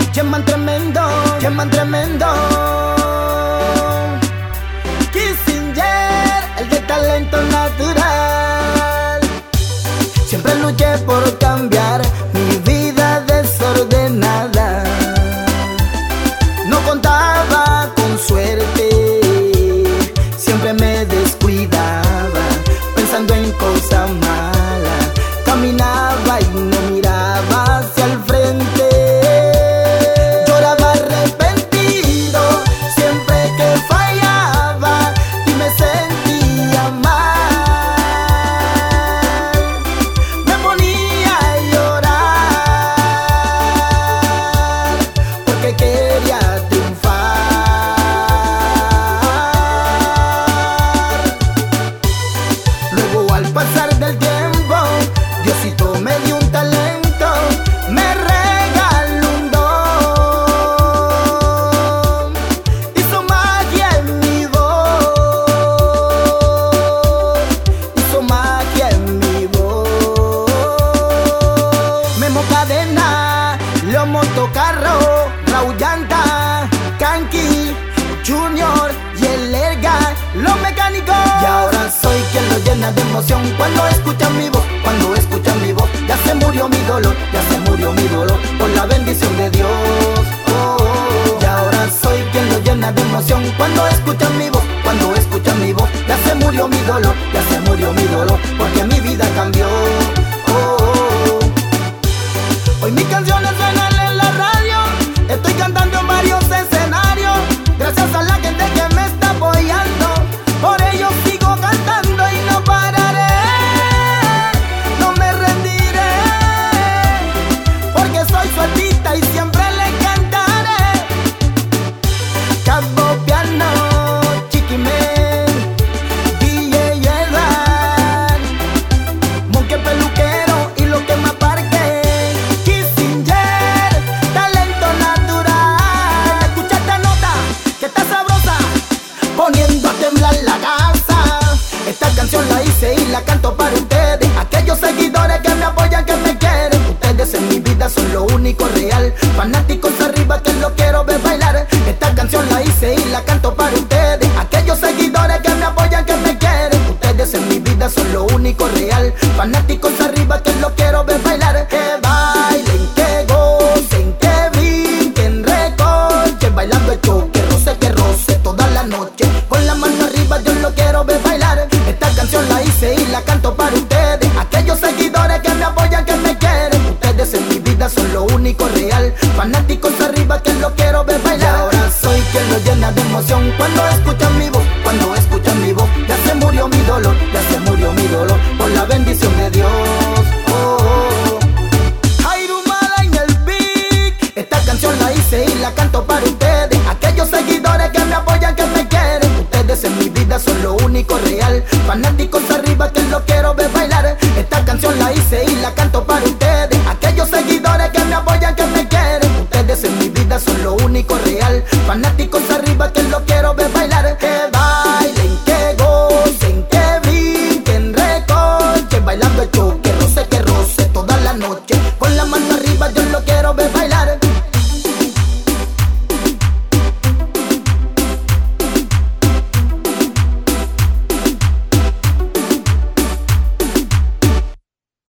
Llaman tremendo, llaman tremendo. Kissinger, el de talento natural. Siempre luché por cambiar mi vida desordenada. No contaba con suerte, siempre me descuidaba, pensando en cosas malas. Caminaba y no miraba hacia el frente. Lloraba arrepentido siempre que fallaba y me sentía mal. Me ponía a llorar porque quería triunfar. Luego, al pasar del tiempo, Diosito me dio un talento, me regaló un don, hizo magia en mi voz, hizo magia en mi voz. Memo Cadena, los motocarros, Raúl Llanta, Kanki, Junior y el Erga, los mecánicos. Y ahora soy quien lo llena de emoción cuando escuchan mi voz, cuando escuchan mi voz. Ya se murió mi dolor, ya se murió mi dolor, por la bendición de Dios. Oh, oh, oh. Y ahora soy quien lo llena de emoción cuando escuchan mi voz, cuando escuchan mi voz. Ya se murió mi dolor, ya se murió mi dolor, porque mi vida cambió. Oh, oh, oh. Hoy mis canciones suenan en la radio, estoy cantando en varios escenarios, gracias a la gente que me está apoyando. Por ello sigo cantando y no pararé, no me rendiré, porque soy su artista y siempre le cantaré. Cabo Piano, Chiquimen, DJ Edgar, Monkey Peluquero y lo que más parque. Kissinger, talento natural. Escucha esta nota que está sabrosa, poniendo a temblar la casa. Esta canción la hice y la canto para ustedes, aquellos seguidores que me apoyan, que me quieren. Ustedes en mi vida son lo único real, fanáticos arriba que lo quiero ver bailar. Esta canción la hice y la canto para ustedes, aquellos seguidores que me apoyan, que me quieren. Ustedes en mi vida son lo único real, fanáticos arriba que lo quiero ver bailar. Que bailen, que gocen, que brinquen, recorchen, bailando el choque, que roce toda la noche. Con la mano arriba yo lo quiero ver bailar. Esta canción la hice y la canto para ustedes, aquellos seguidores que me apoyan, que me quieren. Ustedes en mi vida son lo único real, fanáticos arriba que lo quiero ver bailar. Y ahora soy quien lo llena de emoción cuando escuchan mi voz, cuando escuchan mi voz. Ya se murió mi dolor, ya se murió mi dolor, por la bendición de Dios. Oh, oh, oh. Jairu Mala en el beat. Esta canción la hice y la canto para ustedes, aquellos seguidores que me apoyan, que me quieren. Ustedes en mi vida son lo único real, fanáticos arriba que lo quiero ver bailar. Esta canción la hice y la canto para ustedes,